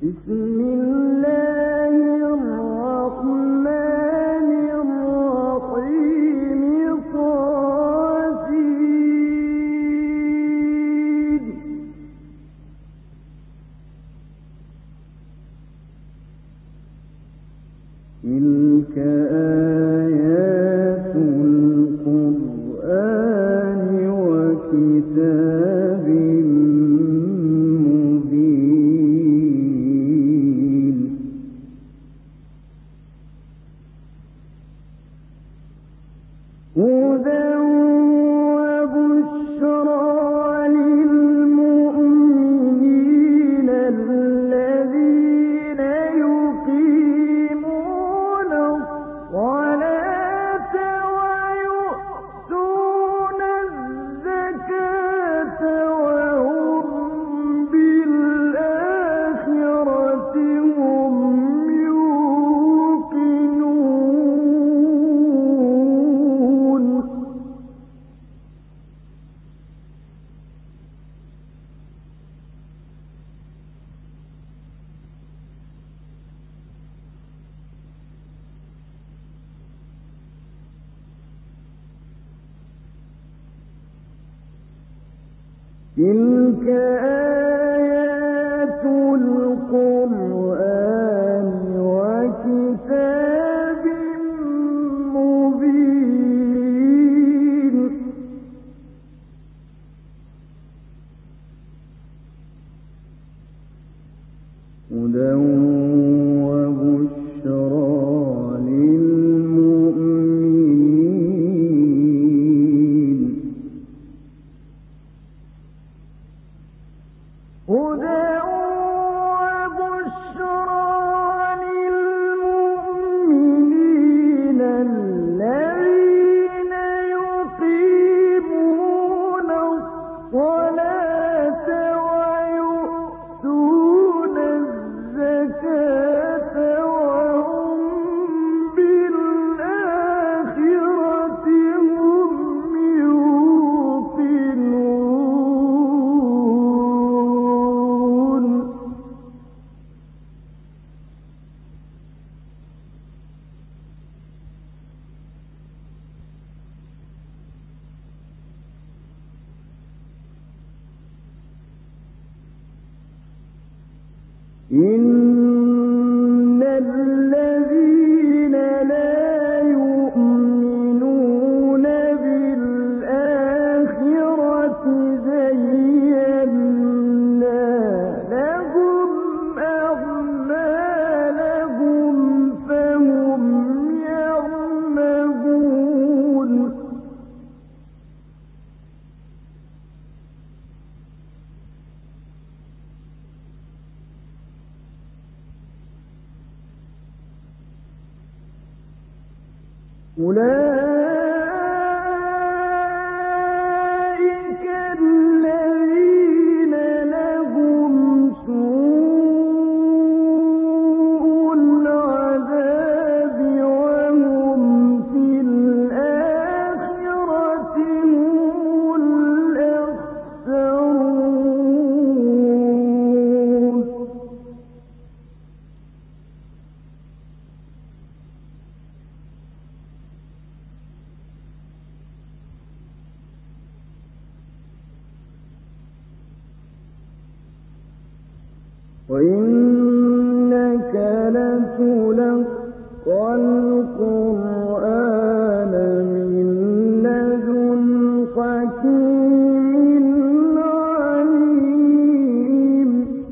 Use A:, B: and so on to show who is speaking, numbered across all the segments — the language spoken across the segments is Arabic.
A: تلك آيات القرآن وكتاب مبين هدى وبشرى للمؤمنين هدى وبشرى للمؤمنين الذين يقيمون الصلاة ويؤتون الزكاة وهم بالآخرة هم يوقنون إن الذين لا يؤمنون بالآخرة زينا لهم أعمالهم فهم يعمهون أولئك الذين لهم سوء العذاب وهم في الآخرة هم الأخسرون وإنك لتلقى القرآن من لدن حكيم عليم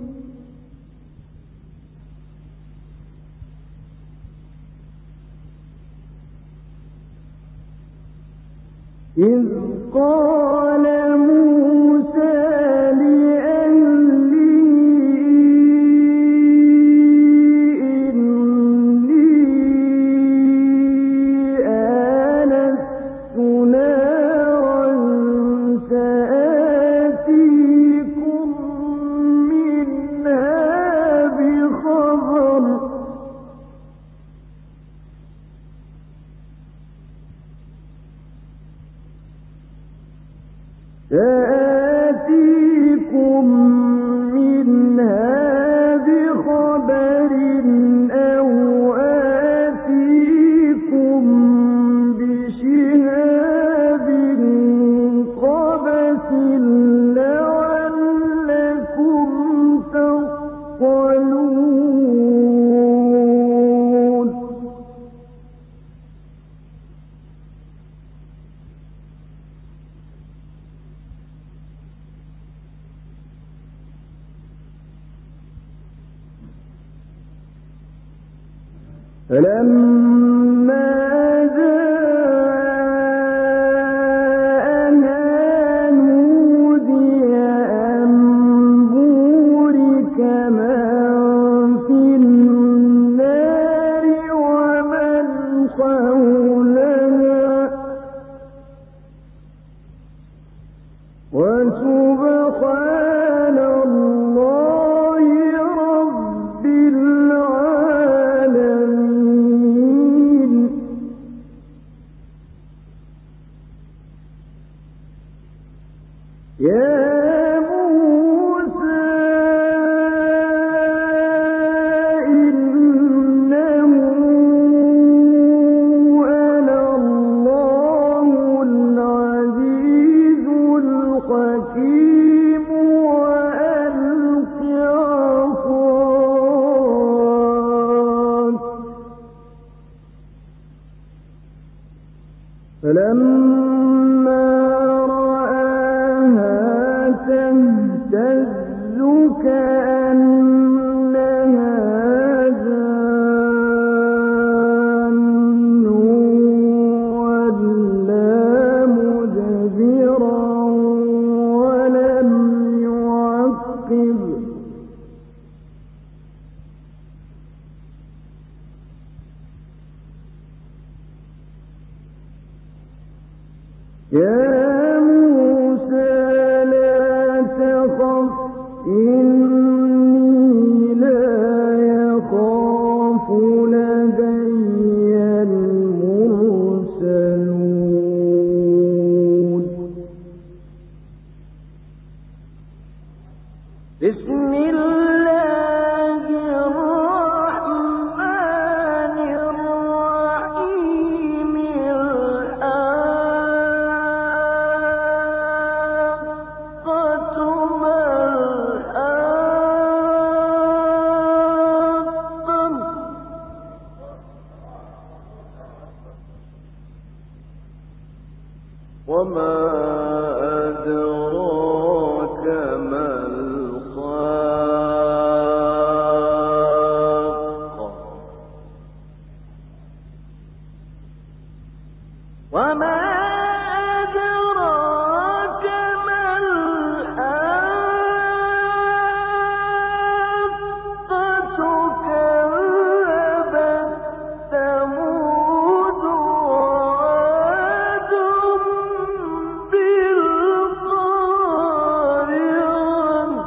A: إذ قال موسى فلما جاءها نودي أن بورك من في النار ومن حولها وسبحان الله رب العالمين. يا موسى إنه أنا الله العزيز الحكيم وألق عصاك فلما تهتز كأنها جان ولا مدبرا ولم يعقب يا موسى لا تخف إني لا يخاف لدي المرسلون. بسم الله الرحمن الرحيم. الحاقة ما الحاقة وما أدراك ما الحاقة وما أدراك ما الحاقة كذبت ثمود وعاد بالقارعة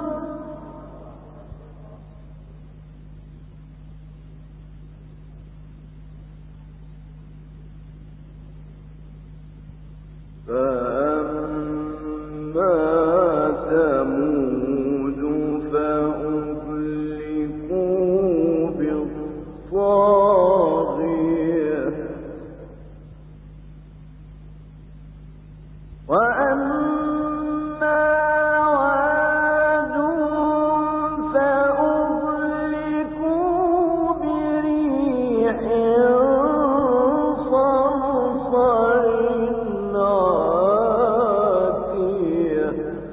A: فأما ثمود فأهلكوا بالطاغية وأما عاد فأهلكوا بريح صرصر عاتية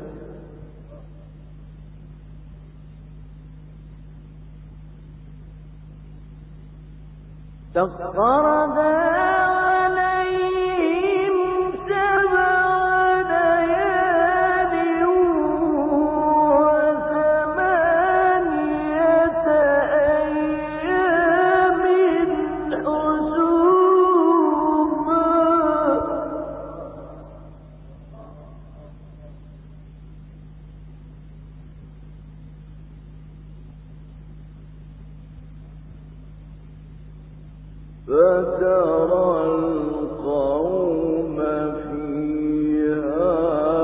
A: سخرها عليهم 7 ليال و8 أيام حسوما فترى القوم فيها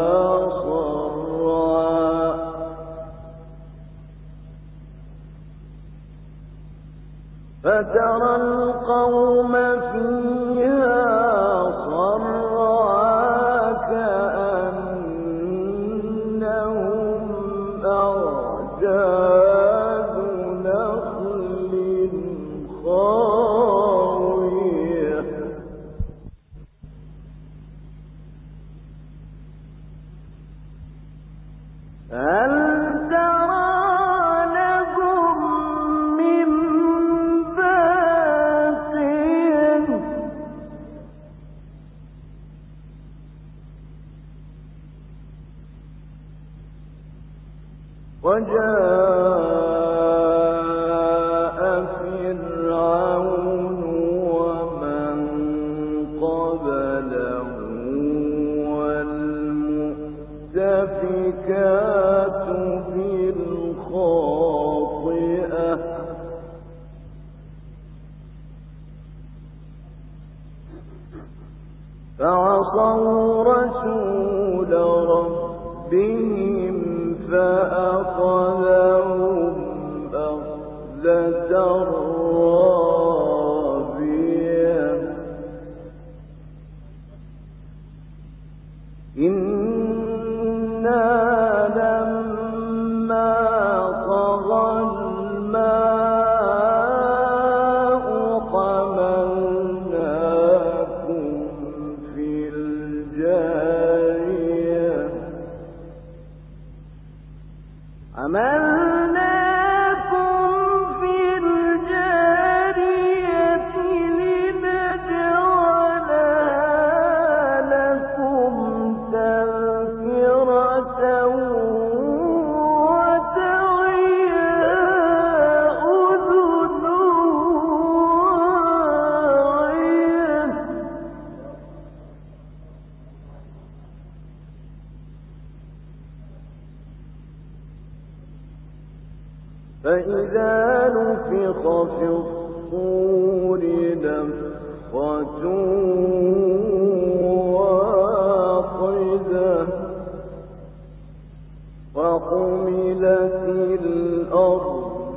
A: صرعى فترى القوم فيها صرعى كأنهم أعجاز نخل خاوية هل ترى لهم من باقية فعصوا رسول ربهم فأخذهم أخذة رابية إنا لما طغى الماء حملناكم في الجارية فإذا نفخ في الصور نفخة واحدة وحملت الأرض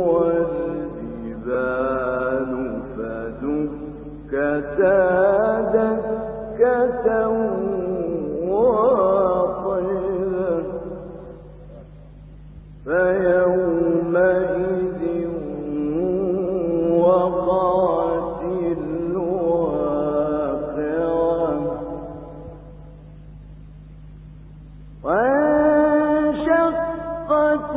A: والجبال فدكتا دكة واحدة فيومئذ وقعت الواقعة وانشقت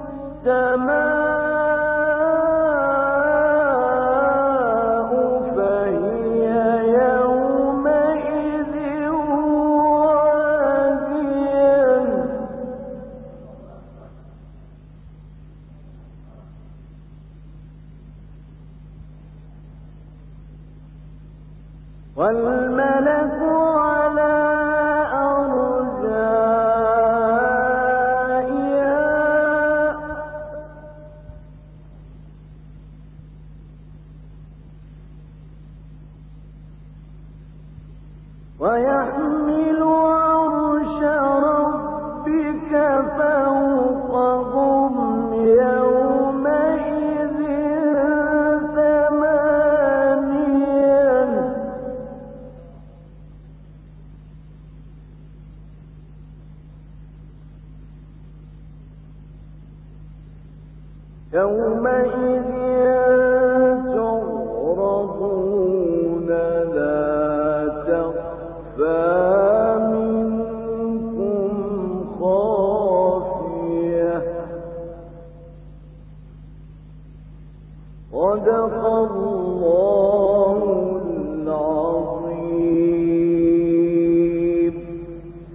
A: السماء فهي يومئذ واهية والملك على أرجائها ويحمل عرش ربك فوقهم يومئذ ثمانية يومئذ